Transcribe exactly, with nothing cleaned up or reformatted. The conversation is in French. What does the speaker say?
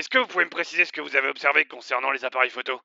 Est-ce que vous pouvez me préciser ce que vous avez observé concernant les appareils photo?